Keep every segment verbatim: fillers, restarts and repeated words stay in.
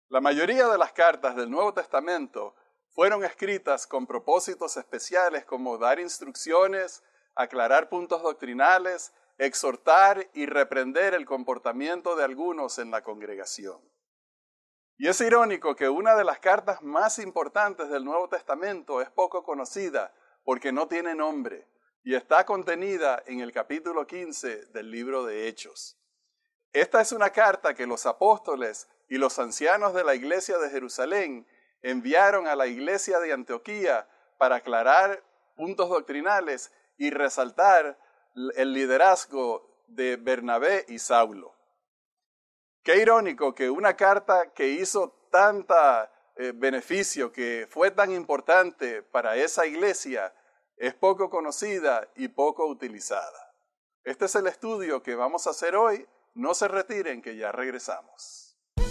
La mayoría de las cartas del Nuevo Testamento fueron escritas con propósitos especiales como dar instrucciones, aclarar puntos doctrinales, exhortar y reprender el comportamiento de algunos en la congregación. Y es irónico que una de las cartas más importantes del Nuevo Testamento es poco conocida porque no tiene nombre y está contenida en el capítulo quince del libro de Hechos. Esta es una carta que los apóstoles y los ancianos de la iglesia de Jerusalén enviaron a la iglesia de Antioquía para aclarar puntos doctrinales y resaltar el liderazgo de Bernabé y Saulo. Qué irónico que una carta que hizo tanta eh, beneficio, que fue tan importante para esa iglesia, es poco conocida y poco utilizada. Este es el estudio que vamos a hacer hoy. No se retiren, que ya regresamos.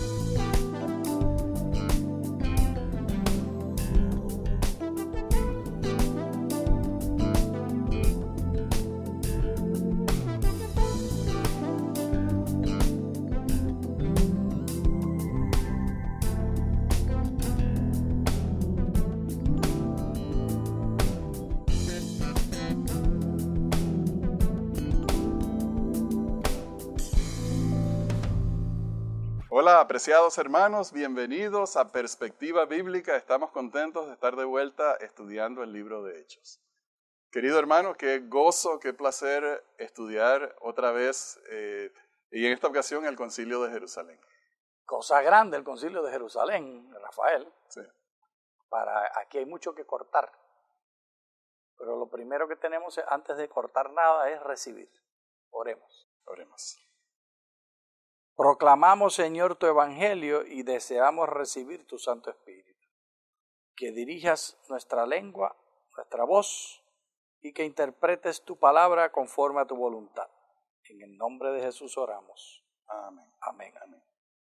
Hola, apreciados hermanos, bienvenidos a Perspectiva Bíblica. Estamos contentos de estar de vuelta estudiando el libro de Hechos. Querido hermano, qué gozo, qué placer estudiar otra vez eh, y en esta ocasión el Concilio de Jerusalén. Cosa grande el Concilio de Jerusalén, Rafael. Sí. Para, aquí hay mucho que cortar. Pero lo primero que tenemos antes de cortar nada es recibir. Oremos. Oremos. Proclamamos, Señor, tu evangelio y deseamos recibir tu Santo Espíritu. Que dirijas nuestra lengua, nuestra voz y que interpretes tu palabra conforme a tu voluntad. En el nombre de Jesús oramos. Amén. Amén. Amén.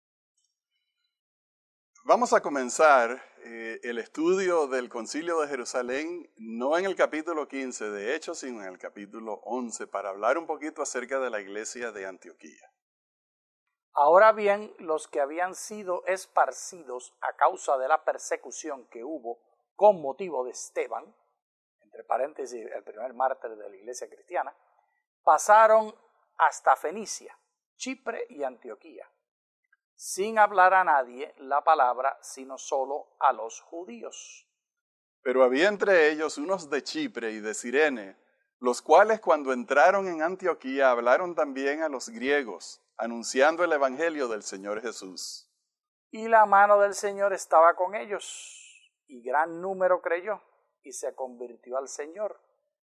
Vamos a comenzar eh, el estudio del Concilio de Jerusalén, no en el capítulo quince de Hechos, sino en el capítulo once, para hablar un poquito acerca de la iglesia de Antioquía. Ahora bien, los que habían sido esparcidos a causa de la persecución que hubo con motivo de Esteban, entre paréntesis, el primer mártir de la iglesia cristiana, pasaron hasta Fenicia, Chipre y Antioquía, sin hablar a nadie la palabra, sino solo a los judíos. Pero había entre ellos unos de Chipre y de Cirene, los cuales cuando entraron en Antioquía hablaron también a los griegos, anunciando el evangelio del Señor Jesús. Y la mano del Señor estaba con ellos, y gran número creyó, y se convirtió al Señor.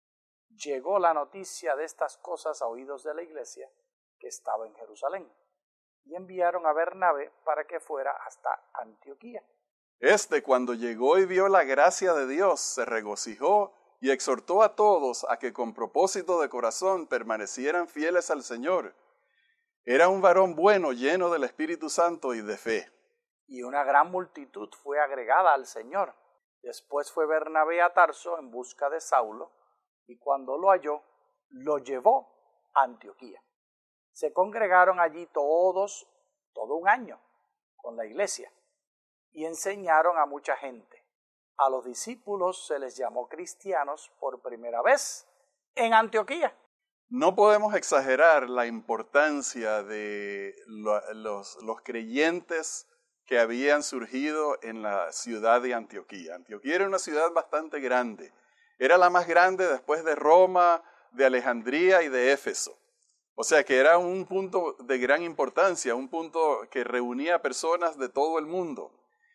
Llegó la noticia de estas cosas a oídos de la iglesia que estaba en Jerusalén, y enviaron a Bernabé para que fuera hasta Antioquía. Este, cuando llegó y vio la gracia de Dios, se regocijó y exhortó a todos a que con propósito de corazón permanecieran fieles al Señor. Era un varón bueno, lleno del Espíritu Santo y de fe. Y una gran multitud fue agregada al Señor. Después fue Bernabé a Tarso en busca de Saulo, y cuando lo halló, lo llevó a Antioquía. Se congregaron allí todos, todo un año, con la iglesia, y enseñaron a mucha gente. A los discípulos se les llamó cristianos por primera vez en Antioquía. No podemos exagerar la importancia de los, los creyentes que habían surgido en la ciudad de Antioquía. Antioquía era una ciudad bastante grande. Era la más grande después de Roma, de Alejandría y de Éfeso. O sea que era un punto de gran importancia, un punto que reunía personas de todo el mundo.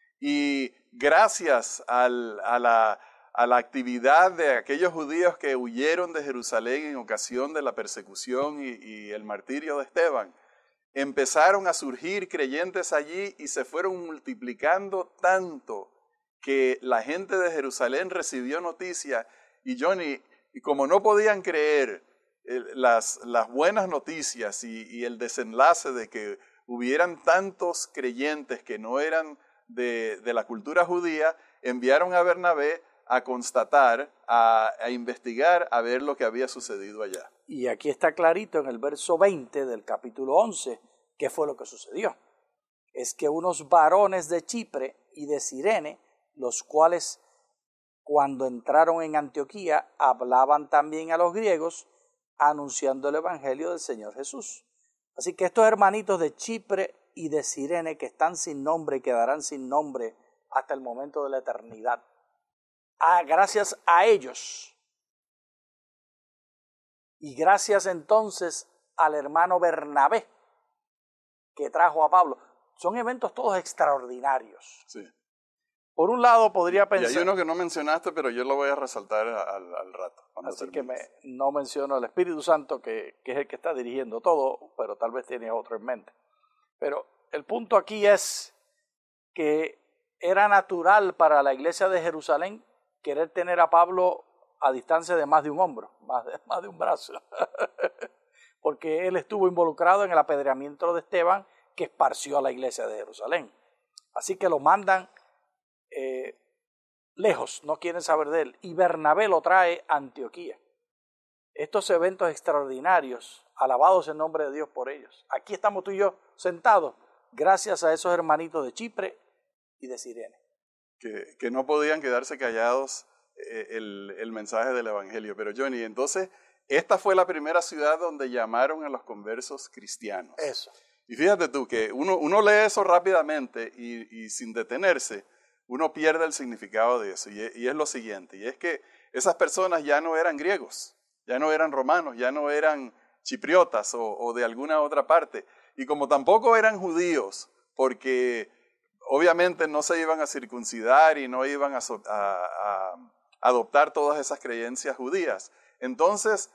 Y gracias al, a la... a la actividad de aquellos judíos que huyeron de Jerusalén en ocasión de la persecución y, y el martirio de Esteban, empezaron a surgir creyentes allí y se fueron multiplicando tanto que la gente de Jerusalén recibió noticia y Johnny, y como no podían creer eh, las, las buenas noticias y, y el desenlace de que hubieran tantos creyentes que no eran de, de la cultura judía, enviaron a Bernabé a constatar, a, a investigar, a ver lo que había sucedido allá. Y aquí está clarito en el verso veinte del capítulo once qué fue lo que sucedió. es que unos varones de Chipre y de Cirene, los cuales cuando entraron en Antioquía hablaban también a los griegos, anunciando el evangelio del Señor Jesús. Así que estos hermanitos de Chipre y de Cirene, que están sin nombre y quedarán sin nombre hasta el momento de la eternidad, ah, gracias a ellos y gracias entonces al hermano Bernabé que trajo a Pablo, son eventos todos extraordinarios. Sí. Por un lado podría pensar... Y hay uno que no mencionaste, pero yo lo voy a resaltar al, al rato. Así que me, no menciono el Espíritu Santo, que, que es el que está dirigiendo todo, pero tal vez tiene otro en mente. Pero el punto aquí es que era natural para la iglesia de Jerusalén querer tener a Pablo a distancia de más de un hombro, más de, más de un brazo, porque él estuvo involucrado en el apedreamiento de Esteban, que esparció a la iglesia de Jerusalén. Así que lo mandan eh, lejos, no quieren saber de él, y Bernabé lo trae a Antioquía. Estos eventos extraordinarios, alabados en nombre de Dios por ellos. Aquí estamos tú y yo sentados, gracias a esos hermanitos de Chipre y de Cirene. Que, que no podían quedarse callados eh, el, el mensaje del evangelio. Pero Johnny, entonces, esta fue la primera ciudad donde llamaron a los conversos cristianos. Eso. Y fíjate tú que uno, uno lee eso rápidamente y, y sin detenerse, uno pierde el significado de eso. Y es, y es lo siguiente, y es que esas personas ya no eran griegos, ya no eran romanos, ya no eran chipriotas o, o de alguna otra parte. Y como tampoco eran judíos, porque obviamente no se iban a circuncidar y no iban a, a, a adoptar todas esas creencias judías. Entonces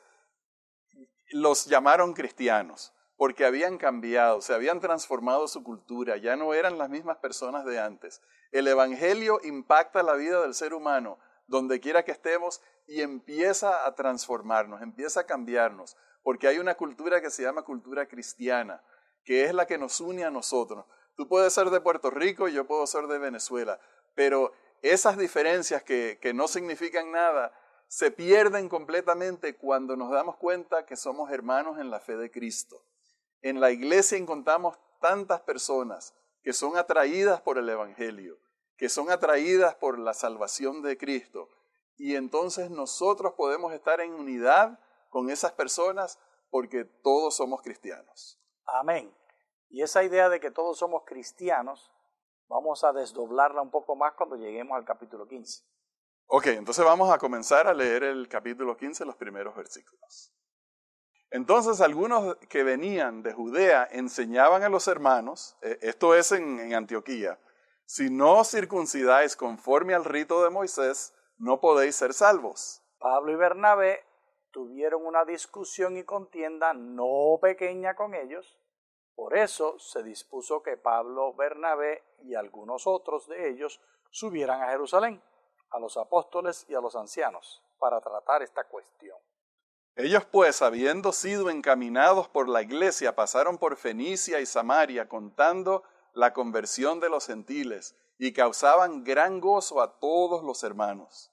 los llamaron cristianos, porque habían cambiado, se habían transformado su cultura, ya no eran las mismas personas de antes. El evangelio impacta la vida del ser humano, donde quiera que estemos, y empieza a transformarnos, empieza a cambiarnos, porque hay una cultura que se llama cultura cristiana, que es la que nos une a nosotros. Tú puedes ser de Puerto Rico y yo puedo ser de Venezuela, pero esas diferencias que, que no significan nada se pierden completamente cuando nos damos cuenta que somos hermanos en la fe de Cristo. En la iglesia encontramos tantas personas que son atraídas por el evangelio, que son atraídas por la salvación de Cristo, y entonces nosotros podemos estar en unidad con esas personas porque todos somos cristianos. Amén. Y esa idea de que todos somos cristianos, vamos a desdoblarla un poco más cuando lleguemos al capítulo quince. Ok, entonces vamos a comenzar a leer el capítulo quince, los primeros versículos. Entonces algunos que venían de Judea enseñaban a los hermanos, eh, esto es en, en Antioquía, si no os circuncidáis conforme al rito de Moisés, no podéis ser salvos. Pablo y Bernabé tuvieron una discusión y contienda no pequeña con ellos. Por eso se dispuso que Pablo, Bernabé y algunos otros de ellos subieran a Jerusalén, a los apóstoles y a los ancianos, para tratar esta cuestión. Ellos pues, habiendo sido encaminados por la iglesia, pasaron por Fenicia y Samaria, contando la conversión de los gentiles, y causaban gran gozo a todos los hermanos.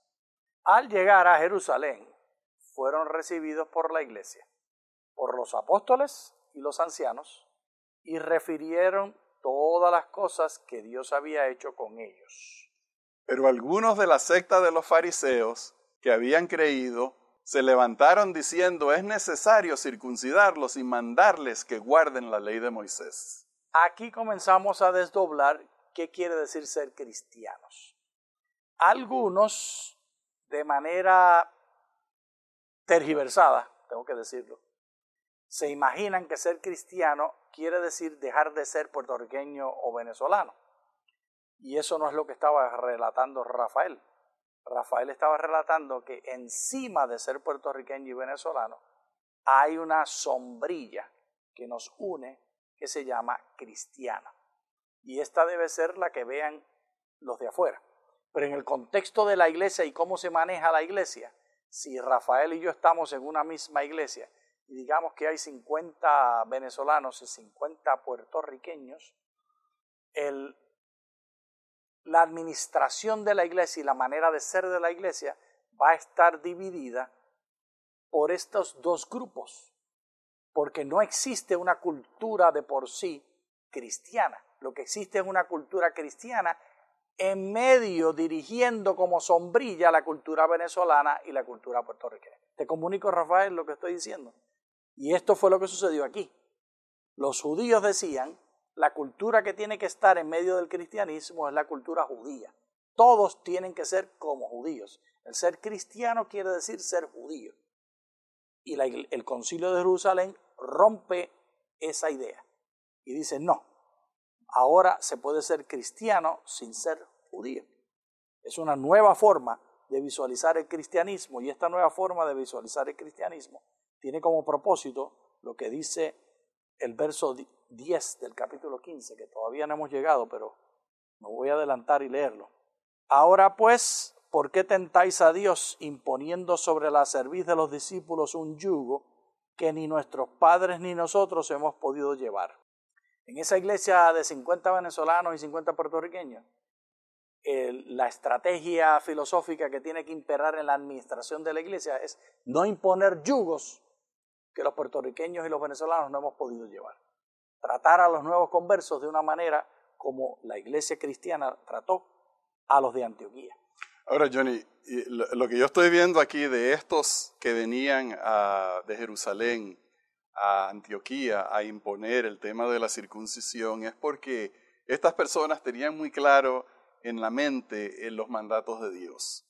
Al llegar a Jerusalén, fueron recibidos por la iglesia, por los apóstoles y los ancianos, y refirieron todas las cosas que Dios había hecho con ellos. Pero algunos de la secta de los fariseos, que habían creído, se levantaron diciendo, es necesario circuncidarlos y mandarles que guarden la ley de Moisés. Aquí comenzamos a desdoblar qué quiere decir ser cristianos. Algunos, de manera tergiversada, tengo que decirlo, se imaginan que ser cristiano quiere decir dejar de ser puertorriqueño o venezolano. Y eso no es lo que estaba relatando Rafael. Rafael estaba relatando que encima de ser puertorriqueño y venezolano hay una sombrilla que nos une que se llama cristiana. Y esta debe ser la que vean los de afuera. Pero en el contexto de la iglesia y cómo se maneja la iglesia, si Rafael y yo estamos en una misma iglesia y digamos que hay cincuenta venezolanos y cincuenta puertorriqueños, el la administración de la iglesia y la manera de ser de la iglesia va a estar dividida por estos dos grupos, porque no existe una cultura de por sí cristiana. lo que existe es una cultura cristiana en medio, dirigiendo como sombrilla la cultura venezolana y la cultura puertorriqueña. Te comunico, Rafael, lo que estoy diciendo. Y esto fue lo que sucedió aquí. Los judíos decían, la cultura que tiene que estar en medio del cristianismo es la cultura judía. Todos tienen que ser como judíos. El ser cristiano quiere decir ser judío. Y la, el Concilio de Jerusalén rompe esa idea y dice, no, ahora se puede ser cristiano sin ser judío. Es una nueva forma de visualizar el cristianismo, y esta nueva forma de visualizar el cristianismo tiene como propósito lo que dice el verso diez del capítulo quince, que todavía no hemos llegado, pero me voy a adelantar y leerlo. Ahora pues, ¿por qué tentáis a Dios imponiendo sobre la cerviz de los discípulos un yugo que ni nuestros padres ni nosotros hemos podido llevar? En esa iglesia de cincuenta venezolanos y cincuenta puertorriqueños, el, la estrategia filosófica que tiene que imperar en la administración de la iglesia es no imponer yugos que los puertorriqueños y los venezolanos no hemos podido llevar. Tratar a los nuevos conversos de una manera como la iglesia cristiana trató a los de Antioquía. Ahora, Johnny, lo que yo estoy viendo aquí de estos que venían a, de Jerusalén a Antioquía a imponer el tema de la circuncisión es porque estas personas tenían muy claro en la mente en los mandatos de Dios.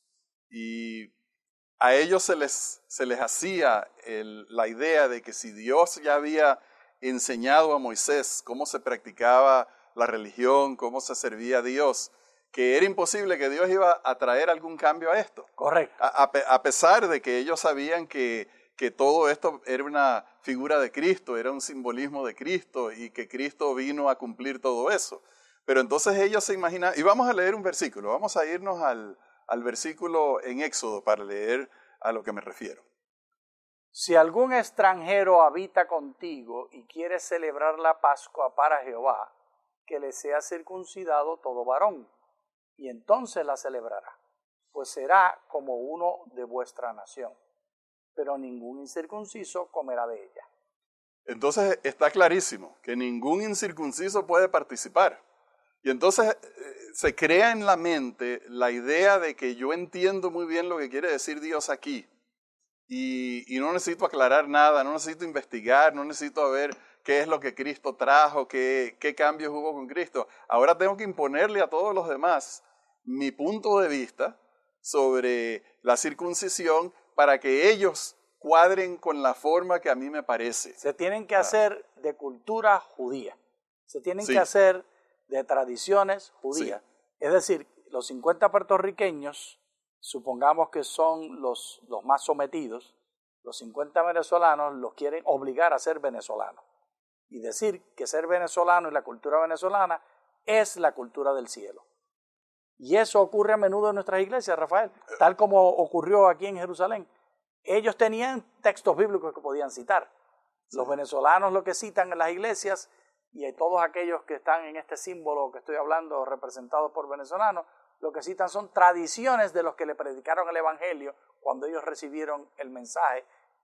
Y a ellos se les, se les hacía el, la idea de que si Dios ya había enseñado a Moisés cómo se practicaba la religión, cómo se servía a Dios, que era imposible que Dios iba a traer algún cambio a esto. Correcto. A, a, a pesar de que ellos sabían que, que todo esto era una figura de Cristo, era un simbolismo de Cristo y que Cristo vino a cumplir todo eso. Pero entonces ellos se imaginan, y vamos a leer un versículo, vamos a irnos al, al versículo en Éxodo para leer a lo que me refiero. Si algún extranjero habita contigo y quiere celebrar la Pascua para Jehová, que le sea circuncidado todo varón, y entonces la celebrará, pues será como uno de vuestra nación, pero ningún incircunciso comerá de ella. Entonces está clarísimo que ningún incircunciso puede participar. Y entonces eh, se crea en la mente la idea de que yo entiendo muy bien lo que quiere decir Dios aquí. Y, y no necesito aclarar nada, no necesito investigar, no necesito ver qué es lo que Cristo trajo, qué, qué cambios hubo con Cristo. Ahora tengo que imponerle a todos los demás mi punto de vista sobre la circuncisión para que ellos cuadren con la forma que a mí me parece. Se tienen que hacer de cultura judía, se tienen Sí. que hacer de tradiciones judías. Sí. Es decir, los cincuenta puertorriqueños, supongamos que son los, los más sometidos, los cincuenta venezolanos los quieren obligar a ser venezolanos y decir que ser venezolano y la cultura venezolana es la cultura del cielo. Y eso ocurre a menudo en nuestras iglesias, Rafael, tal como ocurrió aquí en Jerusalén. Ellos tenían textos bíblicos que podían citar. Los Sí. venezolanos lo que citan en las iglesias, y todos aquellos que están en este símbolo que estoy hablando, representados por venezolanos, lo que citan son tradiciones de los que le predicaron el evangelio cuando ellos recibieron el mensaje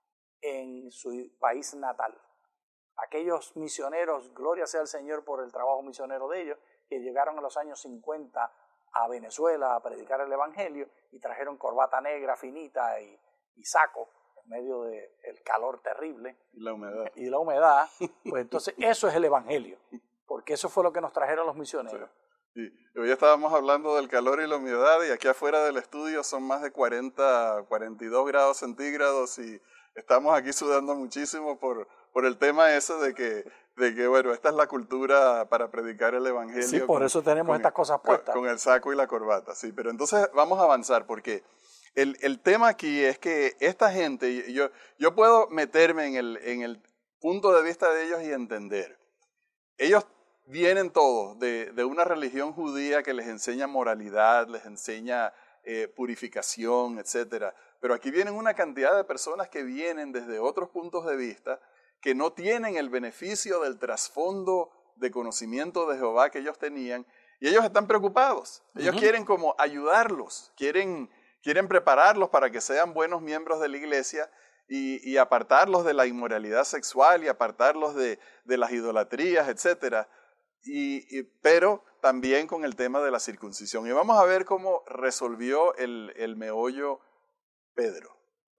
en su país natal. Aquellos misioneros, gloria sea al Señor por el trabajo misionero de ellos, que llegaron en los años cincuenta a Venezuela a predicar el evangelio y trajeron corbata negra finita y, y saco en medio del calor terrible Y la humedad. y la humedad. Pues entonces eso es el evangelio, porque eso fue lo que nos trajeron los misioneros. Sí. Y hoy estábamos hablando del calor y la humedad y aquí afuera del estudio son más de cuarenta, cuarenta y dos grados centígrados y estamos aquí sudando muchísimo por, por el tema ese de que, de que, bueno, esta es la cultura para predicar el evangelio. Sí, por con, eso tenemos con estas el, cosas puestas. Con, con el saco y la corbata, sí. Pero entonces vamos a avanzar porque el, el tema aquí es que esta gente, yo, yo puedo meterme en el, en el punto de vista de ellos y entender. Ellos vienen todos de, de una religión judía que les enseña moralidad, les enseña eh, purificación, etcétera. Pero aquí vienen una cantidad de personas que vienen desde otros puntos de vista que no tienen el beneficio del trasfondo de conocimiento de Jehová que ellos tenían y ellos están preocupados. Ellos uh-huh. quieren como ayudarlos, quieren, quieren prepararlos para que sean buenos miembros de la iglesia y, y apartarlos de la inmoralidad sexual y apartarlos de, de las idolatrías, etcétera. y, y, pero también con el tema de la circuncisión. Y vamos a ver cómo resolvió el, el meollo Pedro.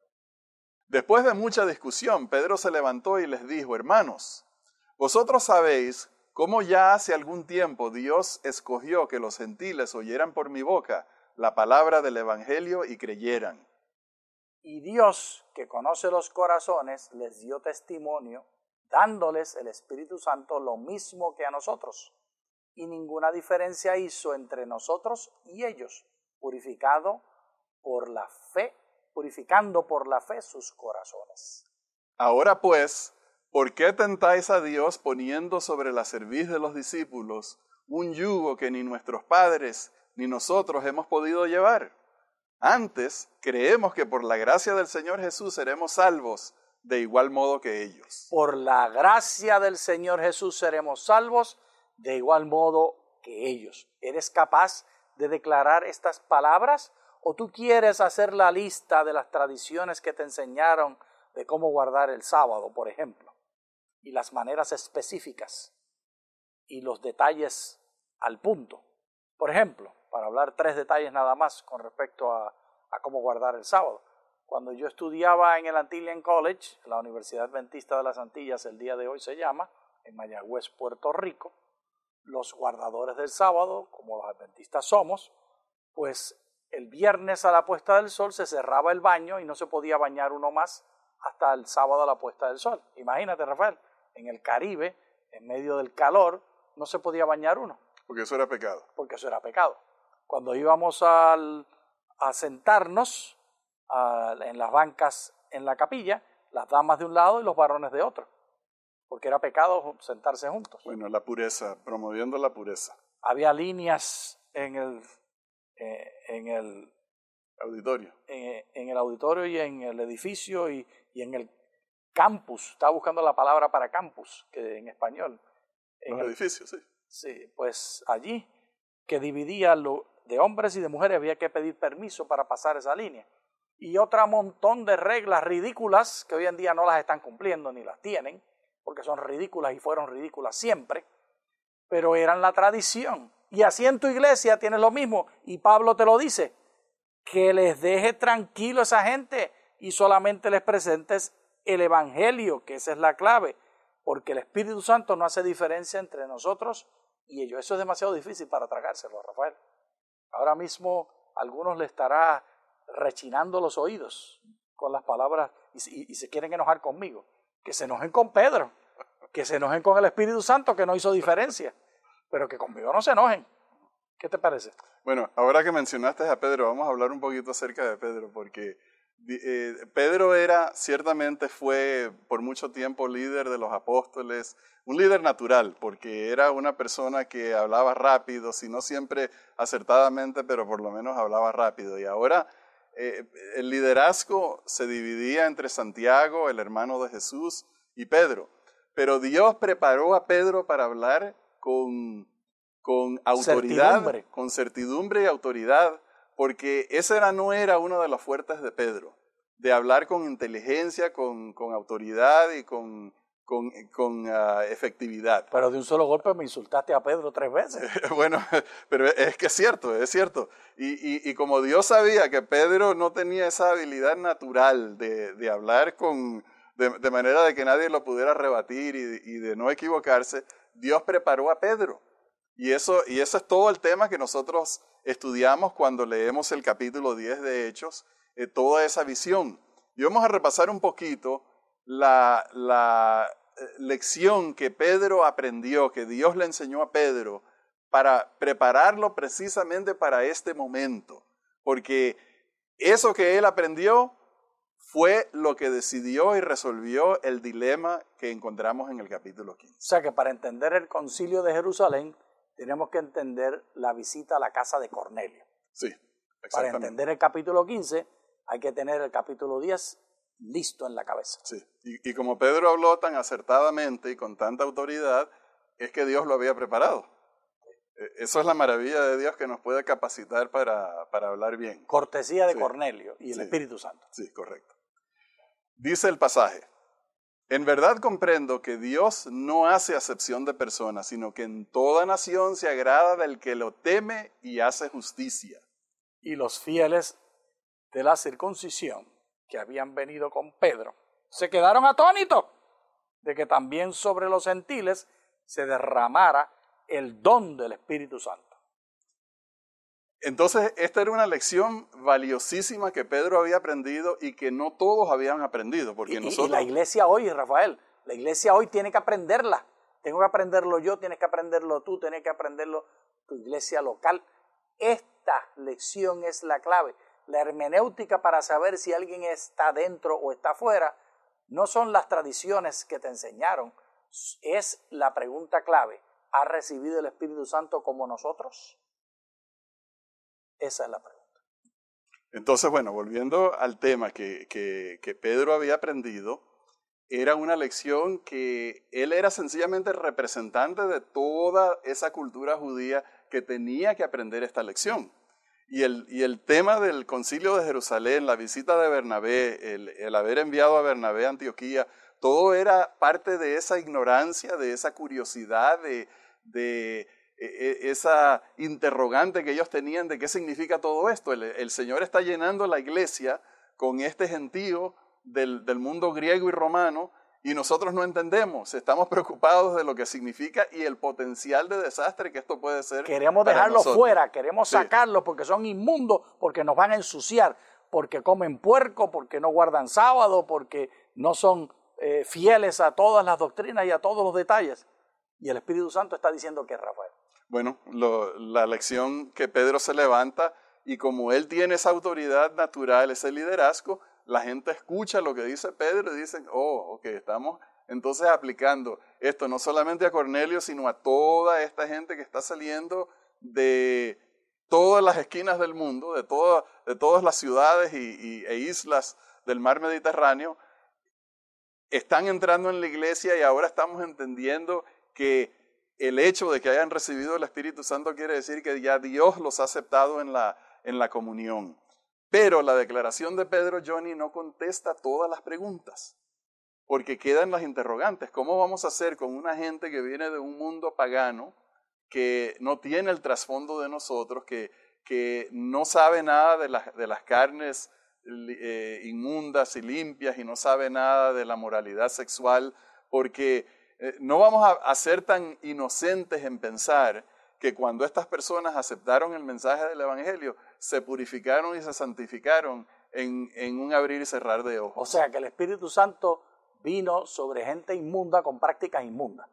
Después de mucha discusión, Pedro se levantó y les dijo: hermanos, vosotros sabéis cómo ya hace algún tiempo Dios escogió que los gentiles oyeran por mi boca la palabra del evangelio y creyeran. Y Dios, que conoce los corazones, les dio testimonio, dándoles el Espíritu Santo lo mismo que a nosotros. Y ninguna diferencia hizo entre nosotros y ellos, purificado por la fe, purificando por la fe sus corazones. Ahora pues, ¿por qué tentáis a Dios poniendo sobre la cerviz de los discípulos un yugo que ni nuestros padres ni nosotros hemos podido llevar? Antes, creemos que por la gracia del Señor Jesús seremos salvos de igual modo que ellos. Por la gracia del Señor Jesús seremos salvos de igual modo que ellos. ¿Eres capaz de declarar estas palabras? ¿O tú quieres hacer la lista de las tradiciones que te enseñaron de cómo guardar el sábado, por ejemplo? Y las maneras específicas y los detalles al punto. Por ejemplo, para hablar tres detalles nada más con respecto a, a cómo guardar el sábado. Cuando yo estudiaba en el Antilian College, la Universidad Adventista de las Antillas, el día de hoy se llama, en Mayagüez, Puerto Rico, los guardadores del sábado, como los adventistas somos, pues el viernes a la puesta del sol se cerraba el baño y no se podía bañar uno más hasta el sábado a la puesta del sol. Imagínate, Rafael, en el Caribe, en medio del calor, no se podía bañar uno. Porque eso era pecado. Porque eso era pecado. Cuando íbamos al, a sentarnos a, en las bancas en la capilla, las damas de un lado y los varones de otro, porque era pecado sentarse juntos. Bueno, la pureza, promoviendo la pureza. Había líneas en el, eh, en el auditorio, en, en el auditorio y en el edificio y, y en el campus. Estaba buscando la palabra para campus, que en español. En los el, edificios, sí. Sí, pues allí, que dividía lo de hombres y de mujeres, había que pedir permiso para pasar esa línea. Y otro montón de reglas ridículas que hoy en día no las están cumpliendo ni las tienen, porque son ridículas y fueron ridículas siempre, pero eran la tradición. Y así en tu iglesia tienes lo mismo, y Pablo te lo dice, que les deje tranquilo a esa gente y solamente les presentes el evangelio, que esa es la clave, porque el Espíritu Santo no hace diferencia entre nosotros y ellos. Eso es demasiado difícil para tragárselo, Rafael. Ahora mismo a algunos le estará rechinando los oídos con las palabras y, y, y se quieren enojar conmigo. Que se enojen con Pedro, que se enojen con el Espíritu Santo, que no hizo diferencia, pero que conmigo no se enojen. ¿Qué te parece? Bueno, ahora que mencionaste a Pedro, vamos a hablar un poquito acerca de Pedro, porque eh, Pedro era, ciertamente fue por mucho tiempo líder de los apóstoles, un líder natural, porque era una persona que hablaba rápido, si no siempre acertadamente, pero por lo menos hablaba rápido. Y ahora eh, el liderazgo se dividía entre Santiago, el hermano de Jesús, y Pedro. Pero Dios preparó a Pedro para hablar con, con autoridad, certidumbre. con certidumbre y autoridad, porque ese era, no era uno de los fuertes de Pedro, de hablar con inteligencia, con, con autoridad y con, con, con uh, efectividad. Pero de un solo golpe me insultaste a Pedro tres veces. Bueno, pero es que es cierto, es cierto. Y, y, y como Dios sabía que Pedro no tenía esa habilidad natural de, de hablar con, de, de manera de que nadie lo pudiera rebatir y, y de no equivocarse, Dios preparó a Pedro. Y eso, y eso es todo el tema que nosotros estudiamos cuando leemos el capítulo diez de Hechos, eh, toda esa visión. Y vamos a repasar un poquito la, la eh, lección que Pedro aprendió, que Dios le enseñó a Pedro para prepararlo precisamente para este momento. Porque eso que él aprendió fue lo que decidió y resolvió el dilema que encontramos en el capítulo quince. O sea que para entender el concilio de Jerusalén, tenemos que entender la visita a la casa de Cornelio. Sí, exactamente. Para entender el capítulo quince, hay que tener el capítulo diez listo en la cabeza. Sí, y, y como Pedro habló tan acertadamente y con tanta autoridad, es que Dios lo había preparado. Eso es la maravilla de Dios, que nos puede capacitar para, para hablar bien. Cortesía de sí. Cornelio y el sí. Espíritu Santo. Sí, correcto. Dice el pasaje: En verdad comprendo que Dios no hace acepción de personas, sino que en toda nación se agrada del que lo teme y hace justicia. Y los fieles de la circuncisión que habían venido con Pedro se quedaron atónitos de que también sobre los gentiles se derramara el don del Espíritu Santo. Entonces, esta era una lección valiosísima que Pedro había aprendido y que no todos habían aprendido. Porque y, nosotros... y la iglesia hoy, Rafael, la iglesia hoy tiene que aprenderla. Tengo que aprenderlo yo, tienes que aprenderlo tú, tienes que aprenderlo tu iglesia local. Esta lección es la clave. La hermenéutica para saber si alguien está dentro o está afuera no son las tradiciones que te enseñaron, es la pregunta clave. ¿Ha recibido el Espíritu Santo como nosotros? Esa es la pregunta. Entonces, bueno, volviendo al tema que, que, que Pedro había aprendido, era una lección que él era sencillamente el representante de toda esa cultura judía que tenía que aprender esta lección. Y el, y el tema del concilio de Jerusalén, la visita de Bernabé, el, el haber enviado a Bernabé a Antioquía, todo era parte de esa ignorancia, de esa curiosidad, de, de esa interrogante que ellos tenían de qué significa todo esto. El, el Señor está llenando la iglesia con este gentío del, del mundo griego y romano y nosotros no entendemos, estamos preocupados de lo que significa y el potencial de desastre que esto puede ser. Queremos para dejarlos nosotros. fuera, queremos Sí. sacarlos porque son inmundos, porque nos van a ensuciar, porque comen puerco, porque no guardan sábado, porque no son eh, fieles a todas las doctrinas y a todos los detalles. Y el Espíritu Santo está diciendo que, Rafael. Bueno, lo, la lección que Pedro se levanta y como él tiene esa autoridad natural, ese liderazgo, la gente escucha lo que dice Pedro y dicen, oh, ok, estamos entonces aplicando esto no solamente a Cornelio, sino a toda esta gente que está saliendo de todas las esquinas del mundo, de, toda, de todas las ciudades y, y, e islas del mar Mediterráneo, están entrando en la iglesia y ahora estamos entendiendo que el hecho de que hayan recibido el Espíritu Santo quiere decir que ya Dios los ha aceptado en la, en la comunión. Pero la declaración de Pedro, Johnny, no contesta todas las preguntas, porque quedan las interrogantes. ¿Cómo vamos a hacer con una gente que viene de un mundo pagano, que no tiene el trasfondo de nosotros, que, que no sabe nada de, la, de las carnes eh, inmundas y limpias y no sabe nada de la moralidad sexual? Porque eh, no vamos a, a ser tan inocentes en pensar que cuando estas personas aceptaron el mensaje del Evangelio, se purificaron y se santificaron en, en un abrir y cerrar de ojos. O sea, que el Espíritu Santo vino sobre gente inmunda con prácticas inmundas.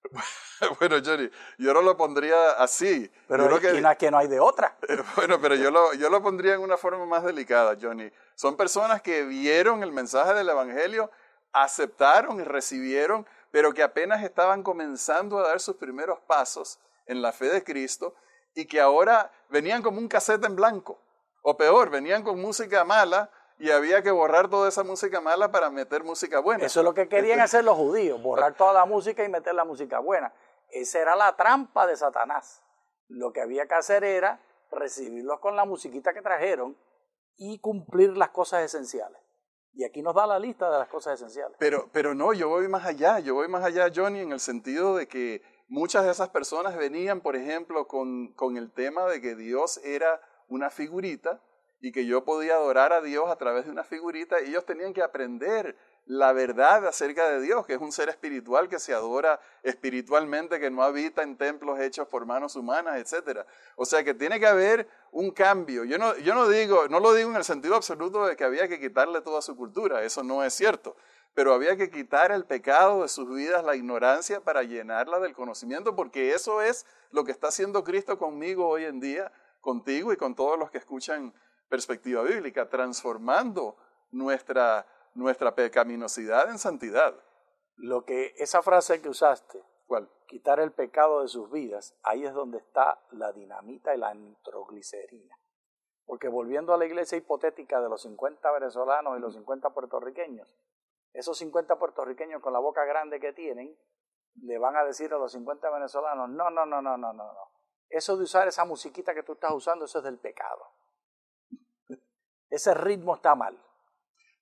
Bueno, Johnny, yo no lo pondría así. Pero yo que, y no es que no hay de otra. Bueno, pero yo lo, yo lo pondría en una forma más delicada, Johnny. Son personas que vieron el mensaje del Evangelio, aceptaron y recibieron, pero que apenas estaban comenzando a dar sus primeros pasos en la fe de Cristo y que ahora venían como un cassette en blanco. O peor, venían con música mala y había que borrar toda esa música mala para meter música buena. Eso es lo que querían hacer los judíos, borrar toda la música y meter la música buena. Esa era la trampa de Satanás. Lo que había que hacer era recibirlos con la musiquita que trajeron y cumplir las cosas esenciales. Y aquí nos da la lista de las cosas esenciales. Pero, pero no, yo voy más allá, yo voy más allá, Johnny, en el sentido de que muchas de esas personas venían, por ejemplo, con, con el tema de que Dios era una figurita y que yo podía adorar a Dios a través de una figurita, y ellos tenían que aprender la verdad acerca de Dios, que es un ser espiritual que se adora espiritualmente, que no habita en templos hechos por manos humanas, etcétera. O sea que tiene que haber un cambio. Yo no, yo no digo, no lo digo en el sentido absoluto de que había que quitarle toda su cultura, eso no es cierto, pero había que quitar el pecado de sus vidas, la ignorancia, para llenarla del conocimiento, porque eso es lo que está haciendo Cristo conmigo hoy en día, contigo y con todos los que escuchan Perspectiva Bíblica, transformando nuestra, nuestra pecaminosidad en santidad. Lo que esa frase que usaste, ¿Cuál? Quitar el pecado de sus vidas, ahí es donde está la dinamita y la nitroglicerina. Porque volviendo a la iglesia hipotética de los cincuenta venezolanos y los cincuenta puertorriqueños, esos cincuenta puertorriqueños con la boca grande que tienen, le van a decir a los cincuenta venezolanos, no, no, no, no, no, no, no. Eso de usar esa musiquita que tú estás usando, eso es del pecado. Ese ritmo está mal.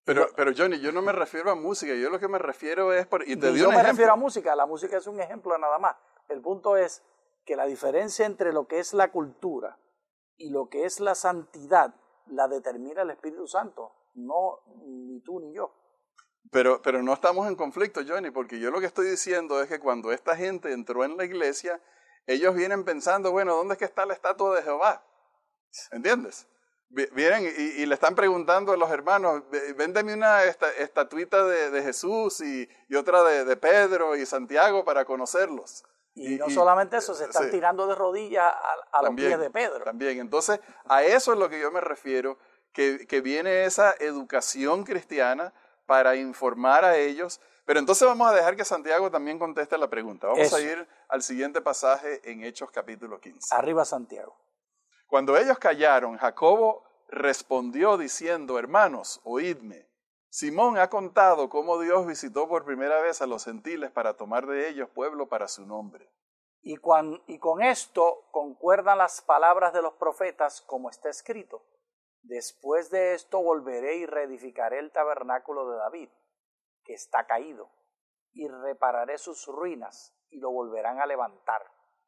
Pero, pero Johnny, yo no me refiero a música, yo lo que me refiero es... Por, y te di yo un me ejemplo. refiero a música, la música es un ejemplo nada más. El punto es que la diferencia entre lo que es la cultura y lo que es la santidad la determina el Espíritu Santo, no ni tú ni yo. Pero, pero no estamos en conflicto, Johnny, porque yo lo que estoy diciendo es que cuando esta gente entró en la iglesia, ellos vienen pensando, bueno, ¿dónde es que está la estatua de Jehová? ¿Entiendes? Vienen y, y le están preguntando a los hermanos, véndeme una esta, estatuita de, de Jesús y, y otra de, de Pedro y Santiago para conocerlos. Y, y no y, solamente eso, se están sí, tirando de rodillas a, a también, los pies de Pedro. También, entonces a eso es lo que yo me refiero, que, que viene esa educación cristiana para informar a ellos. Pero entonces vamos a dejar que Santiago también conteste la pregunta. Vamos eso. a ir al siguiente pasaje en Hechos capítulo quince. Arriba Santiago. Cuando ellos callaron, Jacobo respondió diciendo, hermanos, oídme. Simón ha contado cómo Dios visitó por primera vez a los gentiles para tomar de ellos pueblo para su nombre. Y, cuan, y con esto concuerdan las palabras de los profetas como está escrito. Después de esto volveré y reedificaré el tabernáculo de David, que está caído, y repararé sus ruinas y lo volverán a levantar,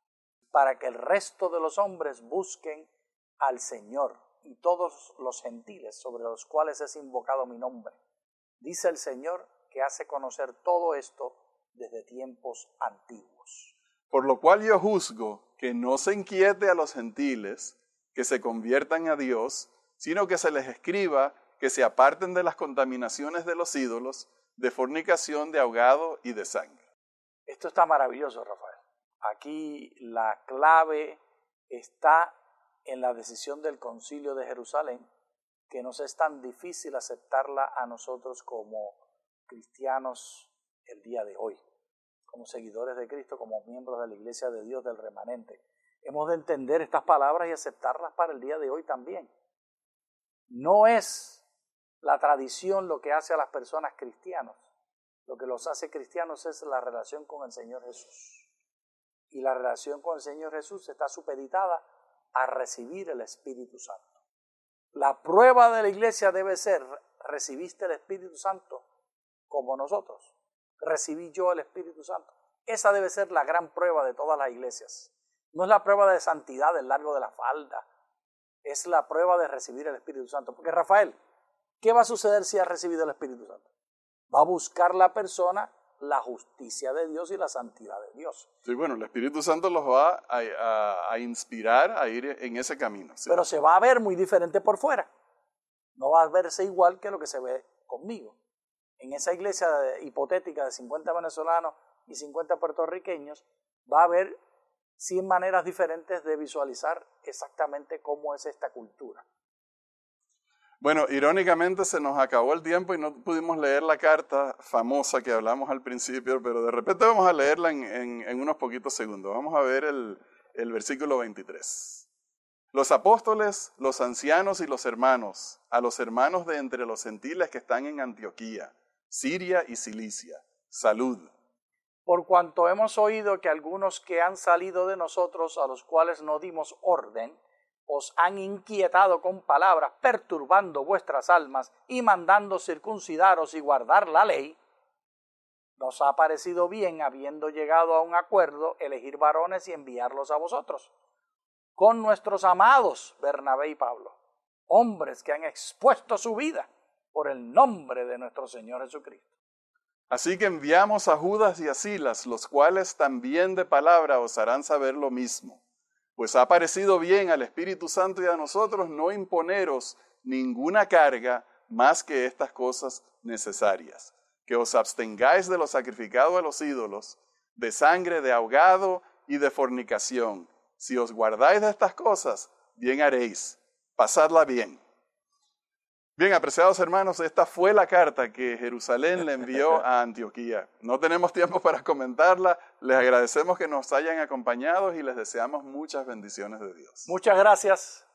para que el resto de los hombres busquen al Señor y todos los gentiles sobre los cuales es invocado mi nombre. Dice el Señor que hace conocer todo esto desde tiempos antiguos. Por lo cual yo juzgo que no se inquiete a los gentiles que se conviertan a Dios, sino que se les escriba que se aparten de las contaminaciones de los ídolos, de fornicación, de ahogado y de sangre. Esto está maravilloso, Rafael. Aquí la clave está en la decisión del Concilio de Jerusalén, que nos es tan difícil aceptarla a nosotros como cristianos el día de hoy, como seguidores de Cristo, como miembros de la Iglesia de Dios del Remanente. Hemos de entender estas palabras y aceptarlas para el día de hoy también. No es la tradición lo que hace a las personas cristianos. Lo que los hace cristianos es la relación con el Señor Jesús. Y la relación con el Señor Jesús está supeditada a recibir el Espíritu Santo. La prueba de la iglesia debe ser, ¿recibiste el Espíritu Santo como nosotros? ¿Recibí yo el Espíritu Santo? Esa debe ser la gran prueba de todas las iglesias. No es la prueba de santidad del largo de la falda, es la prueba de recibir el Espíritu Santo. Porque Rafael, ¿qué va a suceder si has recibido el Espíritu Santo? Va a buscar la persona la justicia de Dios y la santidad de Dios. Sí, bueno, el Espíritu Santo los va a, a, a inspirar a ir en ese camino. ¿Sí? Pero se va a ver muy diferente por fuera. No va a verse igual que lo que se ve conmigo. En esa iglesia hipotética de cincuenta venezolanos y cincuenta puertorriqueños, va a haber cien maneras diferentes de visualizar exactamente cómo es esta cultura. Bueno, irónicamente se nos acabó el tiempo y no pudimos leer la carta famosa que hablamos al principio, pero de repente vamos a leerla en, en, en unos poquitos segundos. Vamos a ver el, el versículo veintitrés. Los apóstoles, los ancianos y los hermanos, a los hermanos de entre los gentiles que están en Antioquía, Siria y Cilicia, salud. Por cuanto hemos oído que algunos que han salido de nosotros, a los cuales no dimos orden, os han inquietado con palabras, perturbando vuestras almas y mandando circuncidaros y guardar la ley, nos ha parecido bien, habiendo llegado a un acuerdo, elegir varones y enviarlos a vosotros, con nuestros amados Bernabé y Pablo, hombres que han expuesto su vida por el nombre de nuestro Señor Jesucristo. Así que enviamos a Judas y a Silas, los cuales también de palabra os harán saber lo mismo. Pues ha parecido bien al Espíritu Santo y a nosotros no imponeros ninguna carga más que estas cosas necesarias. Que os abstengáis de lo sacrificado a los ídolos, de sangre, de ahogado y de fornicación. Si os guardáis de estas cosas, bien haréis. Pasadla bien. Bien, apreciados hermanos, esta fue la carta que Jerusalén le envió a Antioquía. No tenemos tiempo para comentarla, les agradecemos que nos hayan acompañado y les deseamos muchas bendiciones de Dios. Muchas gracias.